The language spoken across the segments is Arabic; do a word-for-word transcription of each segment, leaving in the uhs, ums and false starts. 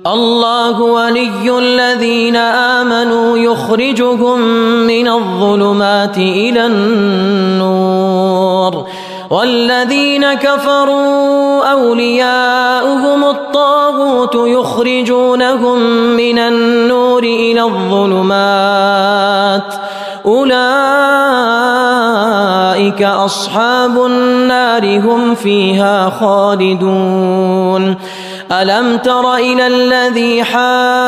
الله ولي الذين آمنوا يخرجهم من الظلمات إلى النور والذين كفروا أولياؤهم الطاغوت يخرجونهم من النور إلى الظلمات أولئك أصحاب النار هم فيها خالدون ألم تر إلى الذي حاج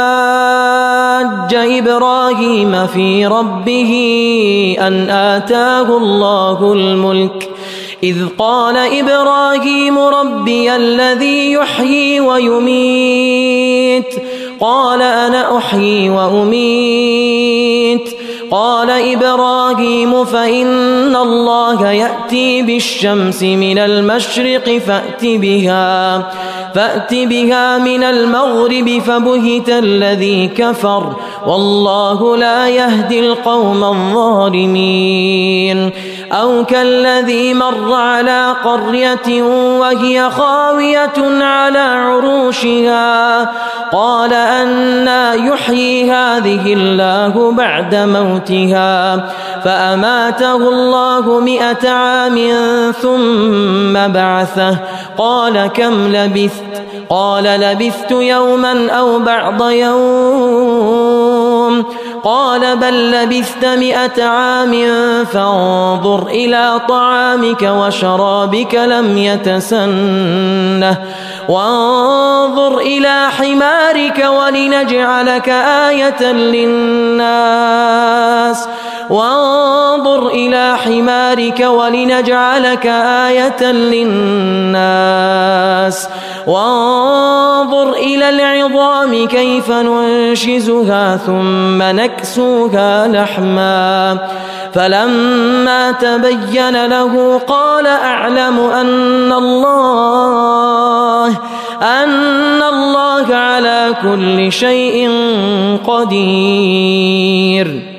إبراهيم في ربه أن آتاه الله الملك إذ قال إبراهيم ربي الذي يحيي ويميت قال أنا أحيي وأميت قال إبراهيم فإن الله يأتي بالشمس من المشرق فأت بها فأت بها من المغرب فبهت الذي كفر والله لا يهدي القوم الظالمين أو كالذي مر على قرية وهي خاوية على عروشها قال أنى يحيي هذه الله بعد موتها فأماته الله مئة عام ثم بعثه قال كم لبثت قال لبثت يوما أو بعض يوم قال بل لبثت مئة عام فانظر إلى طعامك وشرابك لم يتسنه وانظر إلى حمارك ولنجعلك آية للناس وانظر إلى حمارك ولنجعلك آية للناس وانظر إلى العظام كيف ننشزها ثم نكسوها لحما فلما تبين له قال أعلم أن الله أن الله على كل شيء قدير.